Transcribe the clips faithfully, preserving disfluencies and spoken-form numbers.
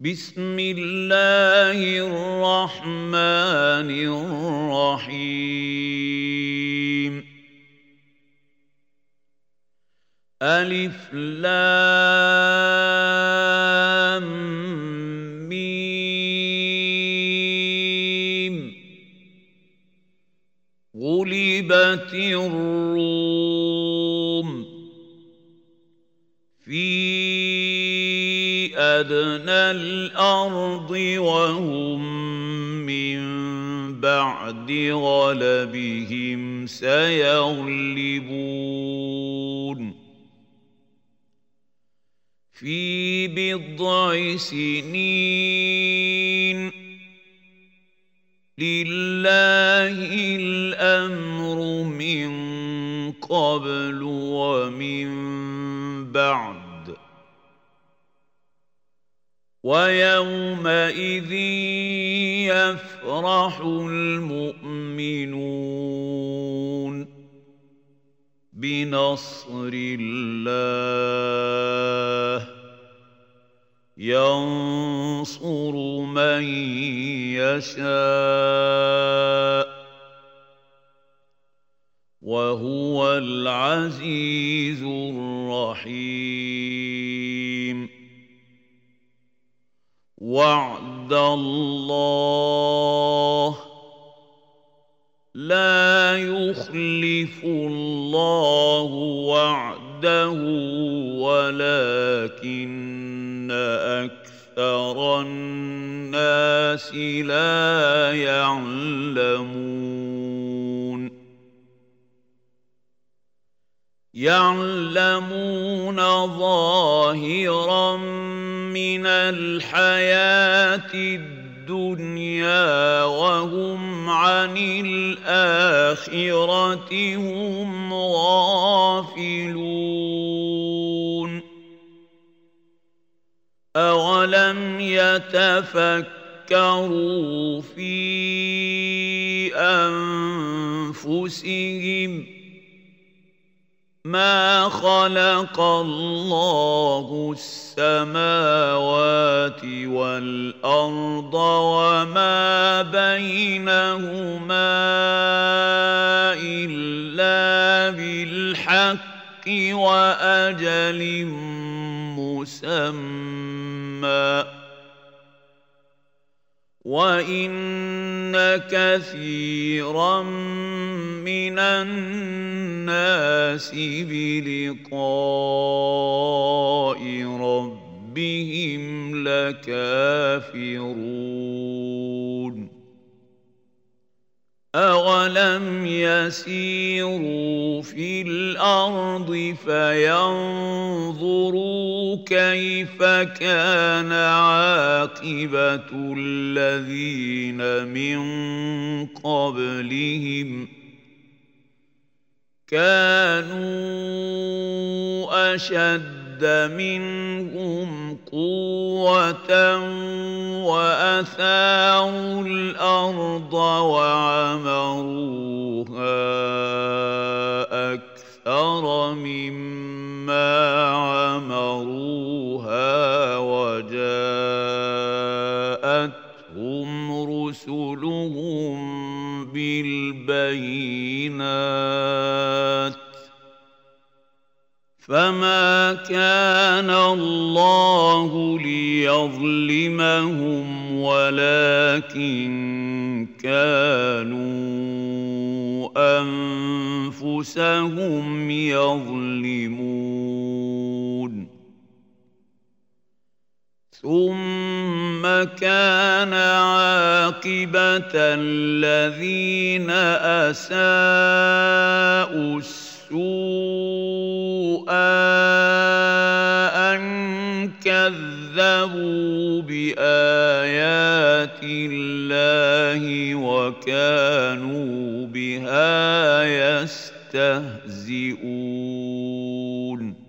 بسم الله الرحمن الرحيم ألف لام ميم غلبت الروم في أدنى الأرض وهم من بعد غلبهم سيغلبون في بضع سنين لله الأمر من قبل ومن بعد ويومئذ يفرح المؤمنون بنصر الله ينصر من يشاء وهو العزيز الرحيم وعد الله لا يخلف الله وعده ولكن أكثر الناس لا يعلمون يعلمون ظاهرا من الحياة الدنيا وهم عن الآخرة هم غافلون أولم يتفكروا في أنفسهم ما خلق الله السماوات والأرض وما بينهما إلا بالحق وأجل مسمى وإن كثيرا من الناس بلقاء ربهم لكافرون أولم يسيروا في الأرض فينظروا كيف كان عاقبة الذين من قبلهم كانوا أشد منهم قوة وأثاروا الأرض وعمروها أكثر مما عمروها وجاءتهم رسلهم بالبينات فما كان الله ليظلمهم ولكن كانوا أنفسهم يظلمون ثم كان عاقبة الذين أساءوا السوء أن كذبوا بآيات الله وكانوا بها يستهزئون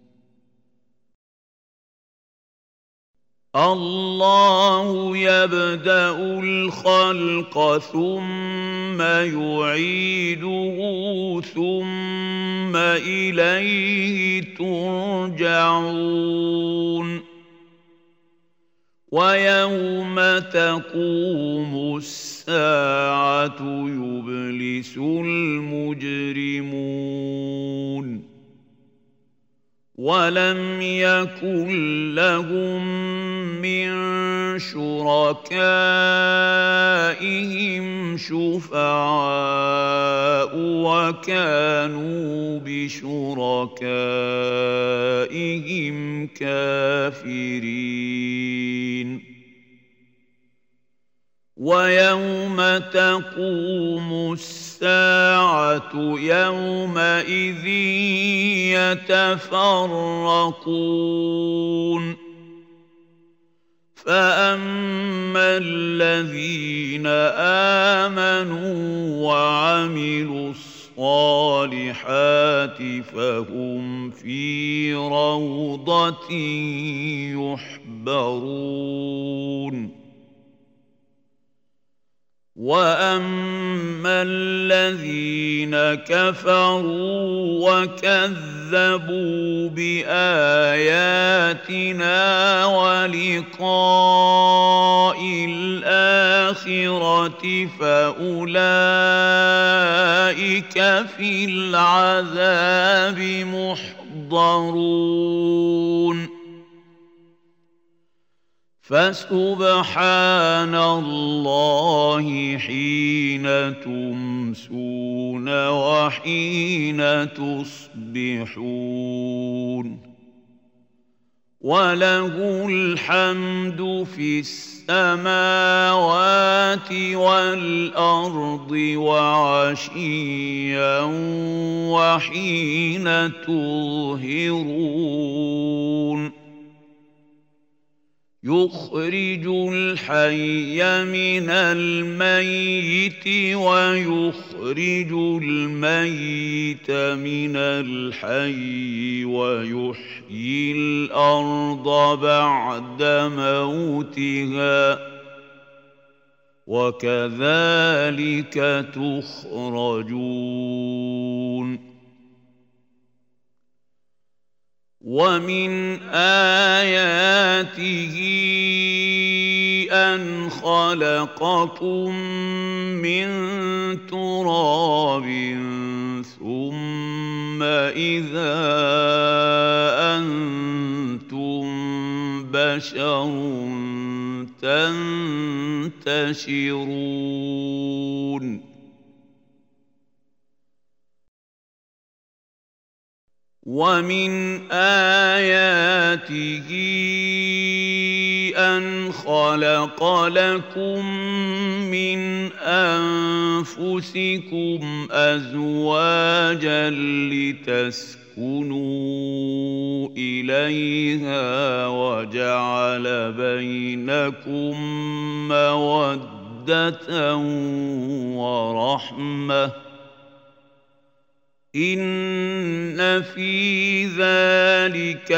الله يبدأ الخلق ثم يعيده ثم إليه ترجعون ويوم تقوم الساعة يبلس المجرمون ولم يكن لهم من شركائهم شفعاء وكانوا بشركائهم كافرين ويوم تقوم الساعة يومئذ يتفرقون فأما الذين آمنوا وعملوا الصالحات فهم في روضة يحبرون وأما الذين كفروا وكذبوا بآياتنا ولقاء الآخرة فأولئك في العذاب محضرون فسبحان الله حين تمسون وحين تصبحون وله الحمد في السماوات والأرض وعشيا وحين تظهرون يخرج الحي من الميت ويخرج الميت من الحي ويحيي الأرض بعد موتها وكذلك تخرجون ومن آياته أن خلقكم من تراب ثم إذا أنتم بشر تنتشرون ومن آياته أن خلق لكم من أنفسكم أزواجا لتسكنوا إليها وجعل بينكم مودة ورحمة إن في ذلك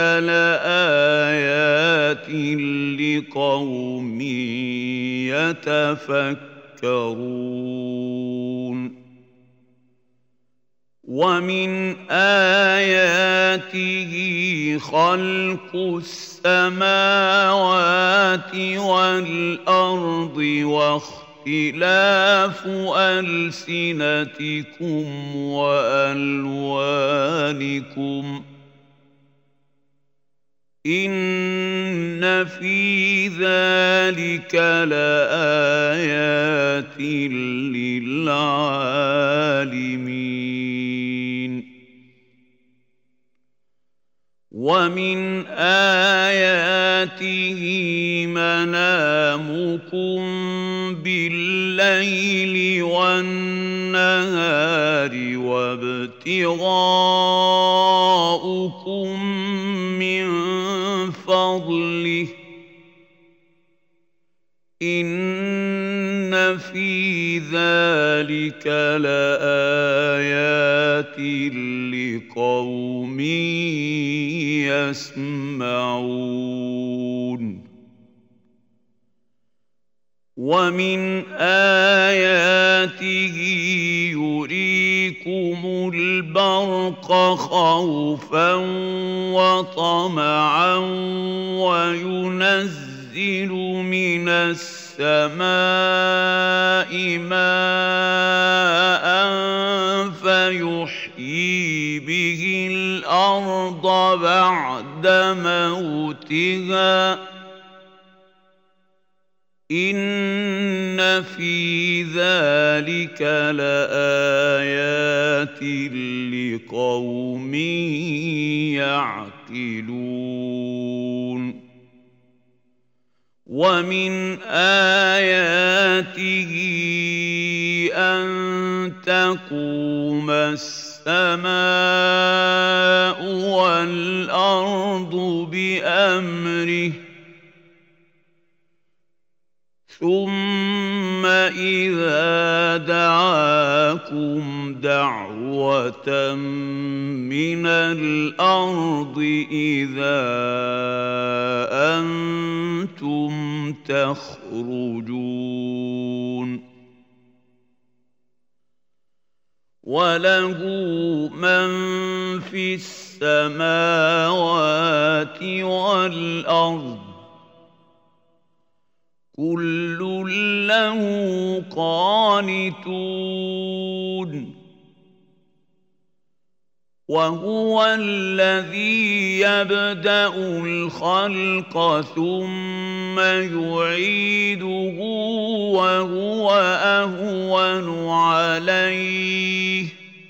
لآيات لقوم يتفكرون ومن آياته خلق السماوات والأرض واختلاف اختلاف ألسنتكم وألوانكم إن في ذلك لآيات للعالمين ومن آياته منامكم بالليل والنهار وابتغاؤكم من فضله إن في ذلك لآيات لقوم يسمعون ومن آياته يريكم البرق خوفا وطمعا وينزل ينزل من السماء ماء فيحيي به الأرض بعد موتها إن في ذلك لآيات لقوم يعقلون ومن آياته أن تقوم السماء والأرض بأمره ثم إذا دعاكم دعوة من الأرض إذا أنتم تخرجون وله من في السماوات والأرض كل له قانتون وهو الذي يبدأ الخلق ثم يعيده وهو أهون عليه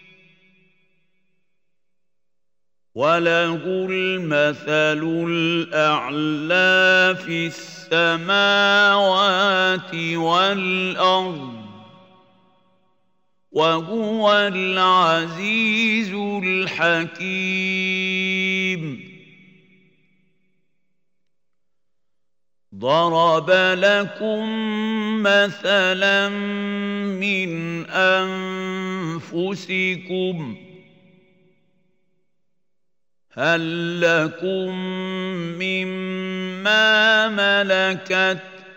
وله المثل الأعلى في السماوات والأرض وهو العزيز الحكيم ضرب لكم مثلا من أنفسكم هل لكم مما ملكت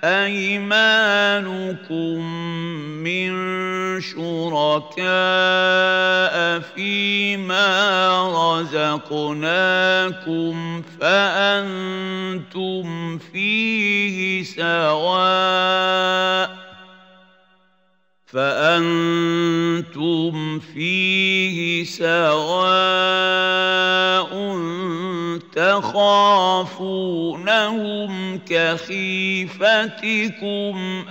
أيمانكم من شركاء فيما رزقناكم فأنتم فيه سواء فأنتم فيه سواء تخافونهم كخيفتكم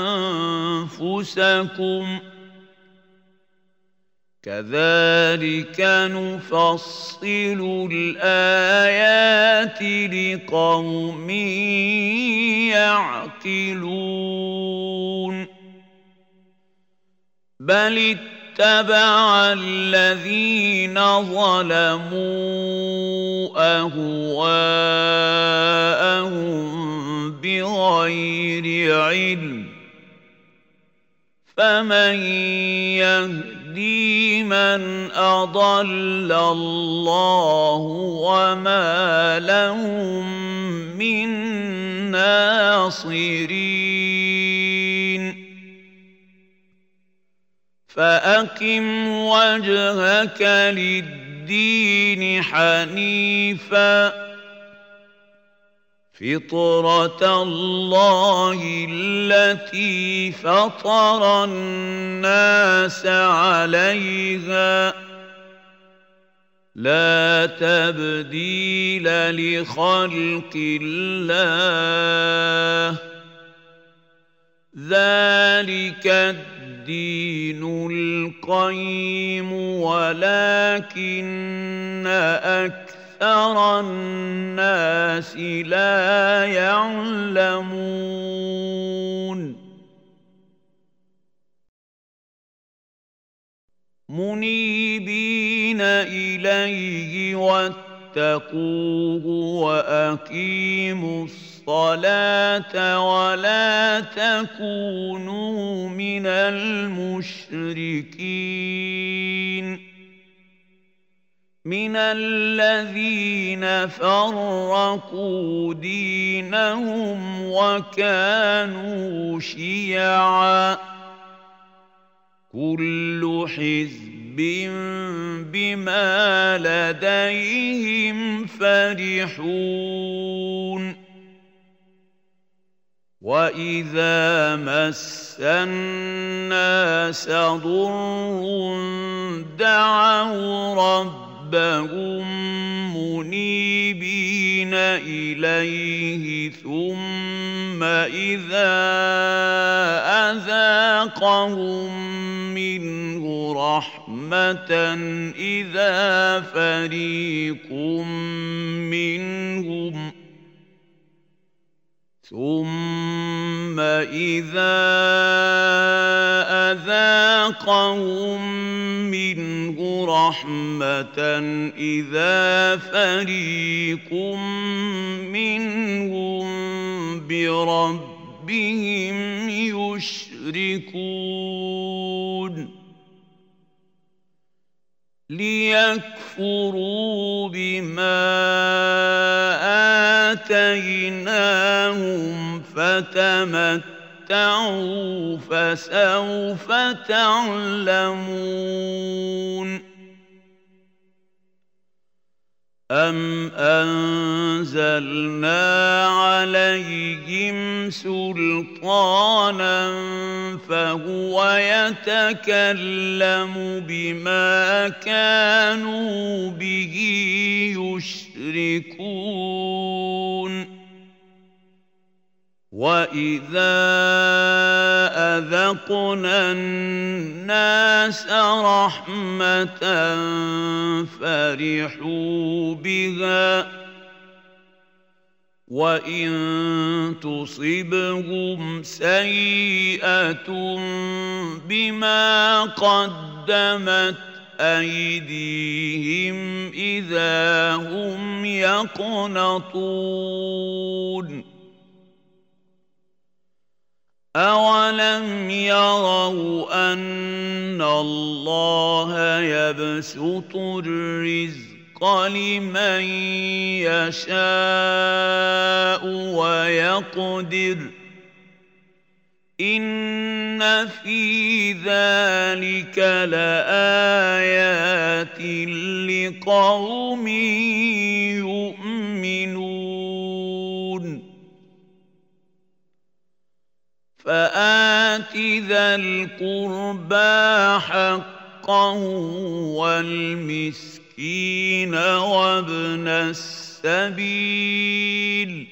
أنفسكم كذلك نفصل الآيات لقوم يعقلون بل اتبع الذين ظلموا أهواءهم بغير علم فمن يهدي من أضل الله وما لهم من ناصرين فأقم وجهك للدين حنيفا فطرة الله التي فطر الناس عليها لا تبديل لخلق الله ذلك الدين القيم ولكن أكثر الناس لا يعلمون منيبين إليه واتقوه وأقيموا الصلاة ولا تكونوا من المشركين من الذين فرقوا دينهم وكانوا شيعا كل حزب بما لديهم فرحون وَإِذَا مَسَّ النَّاسَ ضُرٌّ دَعَوْا رَبَّهُم مُّنِيبِينَ إِلَيْهِ ثُمَّ إِذَا أَذَاقَهُم مِّنْهُ رَحْمَةً إِذَا فَرِيقٌ مِّنْهُمْ ثُمَّ إِذَا أَذَاقَهُم مِّنْهُ رَحْمَةً إِذَا فَرِيقٌ مِّنْهُم بِرَبِّهِمْ يُشْرِكُونَ لِيَكْفُرُوا بِمَا آتَيْنَاهُمْ فَتَمَتَّعُوا فَسَوْفَ تَعْلَمُونَ أَمْ أَنزَلْنَا عَلَيْهِمْ سُلْطَانًا فَهُوَ يَتَكَلَّمُ بِمَا كَانُوا بِهِ يُشْرِكُونَ وَإِذَا أَذَقْنَا النَّاسَ رَحْمَةً فَرِحُوا بِهَا وَإِن تُصِبْهُمْ سَيِّئَةٌ بِمَا قَدَّمَتْ أَيْدِيهِمْ إِذَا هُمْ يَقْنَطُونَ أَوَلَمْ يَرَوْا أَنَّ اللَّهَ يَبْسُطُ الرِّزْقَ لِمَن يَشَاءُ وَيَقْدِرُ إِنَّ فِي ذَلِكَ لَآيَاتٍ لِقَوْمٍ يُؤْمِنُونَ فَآتِ ذَا الْقُرْبَىٰ حَقَّهُ وَالْمِسْكِينَ وَابْنَ السَّبِيلِ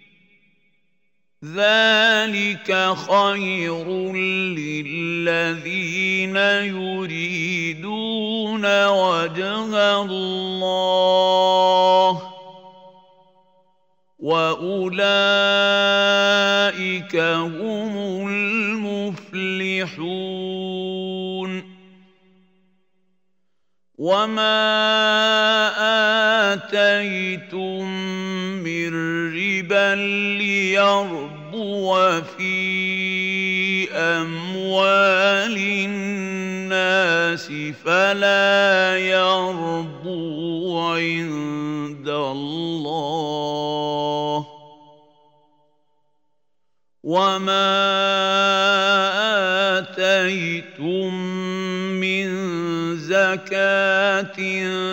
ذَلِكَ خَيْرٌ لِّلَّذِينَ يُرِيدُونَ وَجْهَ اللَّهِ وَأُولَٰئِكَ هُمُ الْمُفْلِحُونَ وَمَا آتَيْتُم مِّن رِّبًا لِّيَرْبُوَ فِي أَمْوَالِ النَّاسِ فَلَا يَرْبُو عِندَ اللَّهِ وَمَا آتَيْتُم مِّن زَكَاةٍ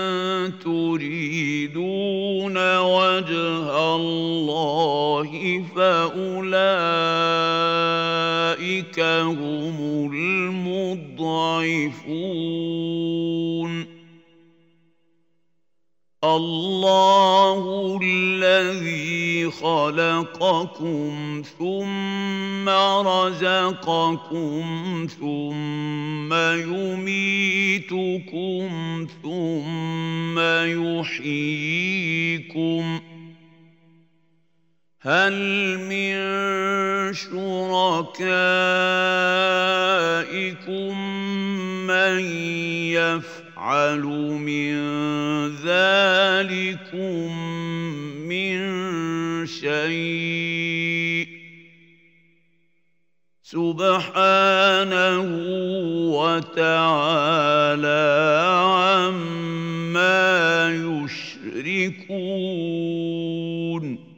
تُرِيدُونَ وَجْهَ اللَّهِ فَأُولَٰئِكَ هُمُ الْمُضْعِفُونَ اللَّهُ الَّذِي خَلَقَكُمْ ثُمَّ رَزَقَكُمْ ثُمَّ يُمِيتُكُمْ ثُمَّ يُحْيِيكُمْ هَلْ مِن شُرَكَائِكُم مَّن يَفْعَلُ مِن ذَٰلِكُم مِّن شَيْءٍ سُبْحَانَهُ وَتَعَالَىٰ عَمَّا يُشْرِكُونَ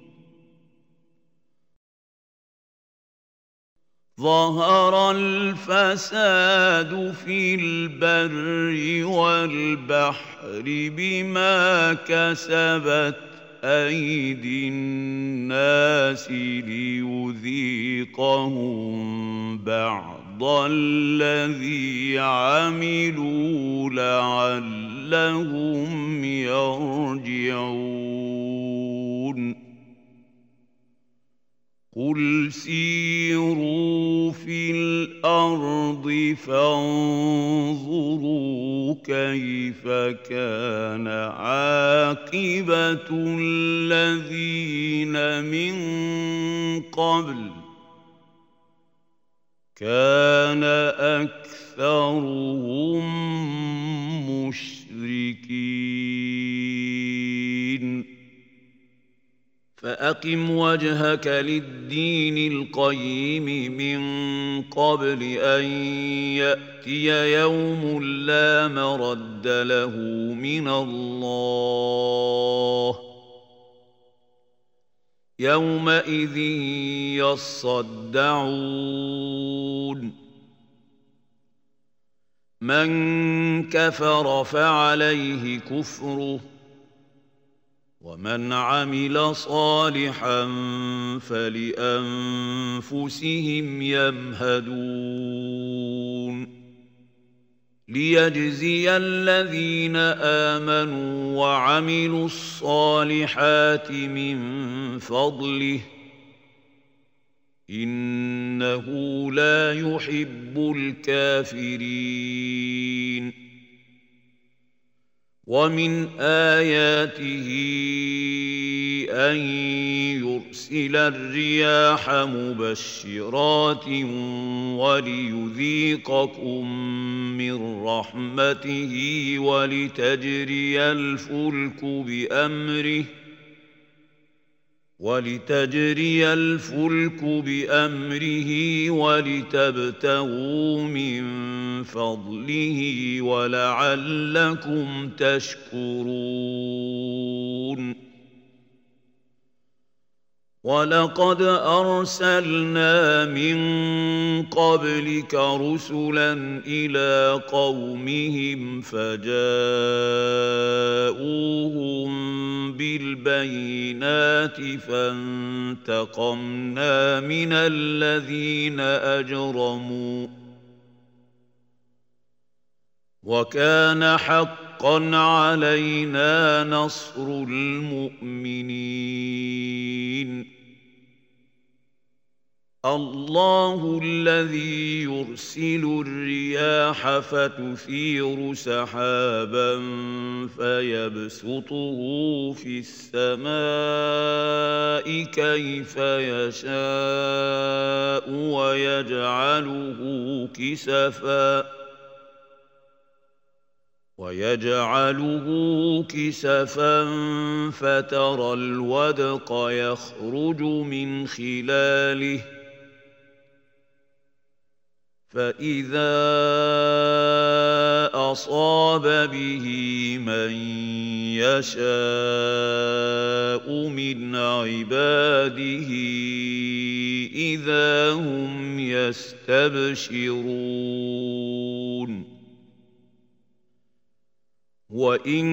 ظَهَرَ الْفَسَادُ فِي الْبَرِّ وَالْبَحْرِ بِمَا كَسَبَتْ أيدي الناس ليذيقهم بعض الذي عملوا لعلهم يرجعون قل سيروا في الأرض فانظروا كيف كان عاقبة الذين من قبل كان أكثرهم مشركين فأقم وجهك للدين القيم من قبل أن يأتي يوم لا مرد له من الله يومئذ يصدعون من كفر فعليه كفره ومن عمل صالحا فلأنفسهم يمهدون ليجزي الذين آمنوا وعملوا الصالحات من فضله إنه لا يحب الكافرين ومن آياته أن يرسل الرياح مبشرات وليذيقكم من رحمته ولتجري الفلك بأمره ولتجري الفلك بأمره ولتبتغوا من فضله ولعلكم تشكرون ولقد أرسلنا من قبلك رسلا إلى قومهم فجاءوهم بالبينات فانتقمنا من الذين أجرموا وكان حقا علينا نصر المؤمنين الله الذي يرسل الرياح فتثير سحابا فيبسطه في السماء كيف يشاء ويجعله كسفا ويجعله كسفا فترى الودق يخرج من خلاله فإذا أصاب به من يشاء من عباده إذا هم يستبشرون وإن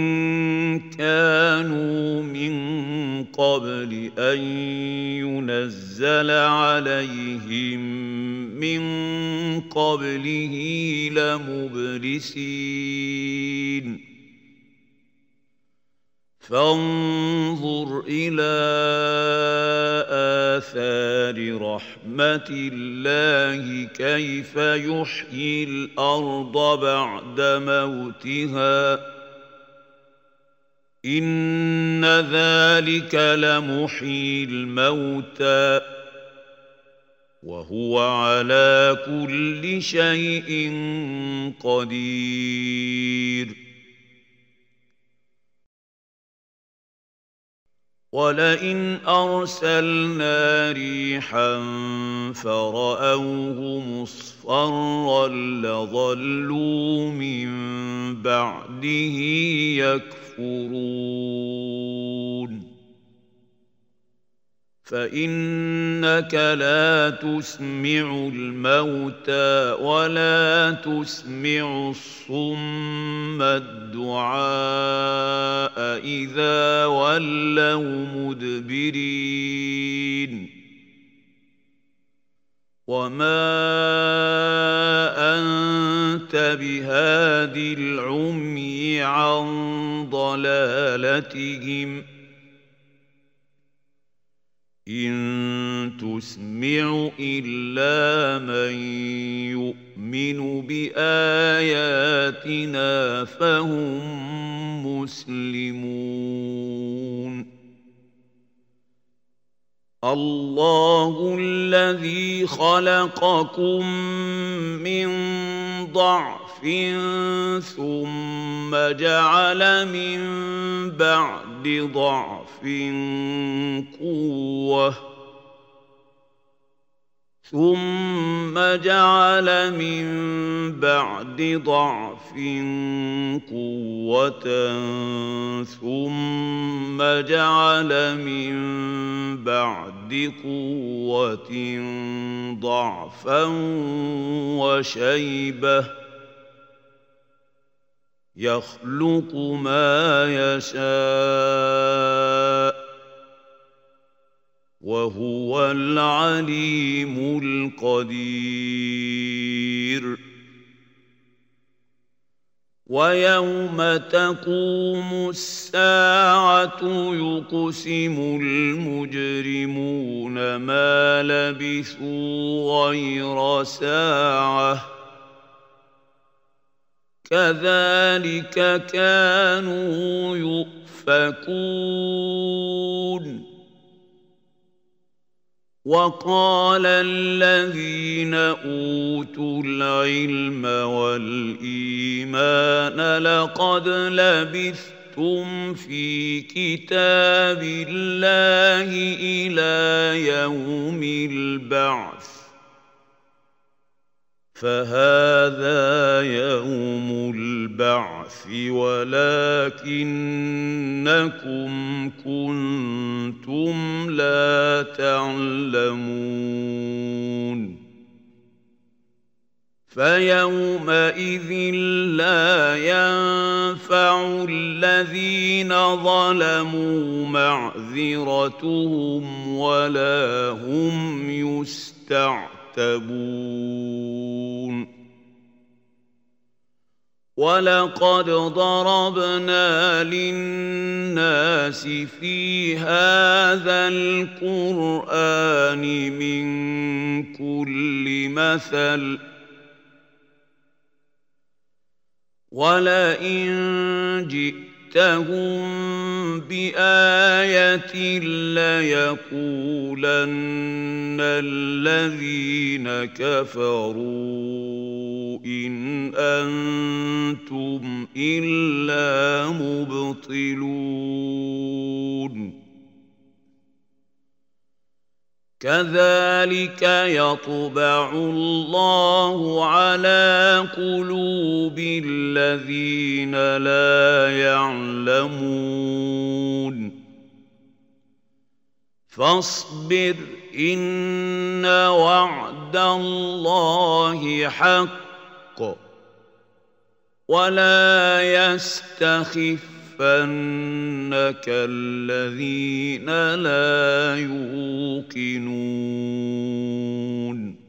كانوا من قبل أن ينزل عليهم من قبله لمبلسين فانظر إلى آثار رحمة الله كيف يحيي الأرض بعد موتها إن ذلك لمحيي الموتى وهو على كل شيء قدير ولئن أرسلنا ريحا فرأوه مصفرا لظلوا من بعده يكفرون فإنك لا تسمع الموتى ولا تسمع الصم الدعاء إذا ولوا مدبرين وما أنت بهاد العمي عن ضلالتهم إن تسمع إلا من يؤمن بآياتنا فهم مسلمون الله الذي خلقكم من ضعف ثم جعل من بعد ضعف قوة ثم جعل من بعد ضعف قوة ثم جعل من بعد قوة ضعفا وشيبة يخلق ما يشاء وهو العليم القدير ويوم تقوم الساعة يقسم المجرمون ما لبثوا غير ساعة كذلك كانوا يؤفكون وقال الذين أوتوا العلم والإيمان لقد لبثتم في كتاب الله إلى يوم البعث فهذا يوم البعث ولكنكم كنتم لا تعلمون فيومئذ لا ينفع الذين ظلموا معذرتهم ولا هم يستعتبون ولقد ضربنا للناس في هذا القرآن من كل مثل ولئن جئتهم بآية ليقولن الذين كفروا إن أنتم إلا مبطلون كذلك يطبع الله على قلوب الذين لا يعلمون فاصبر إن وعد الله حق ولا يستخف يَخْفَنَّكَ الَّذِينَ لَا يُوقِنُونَ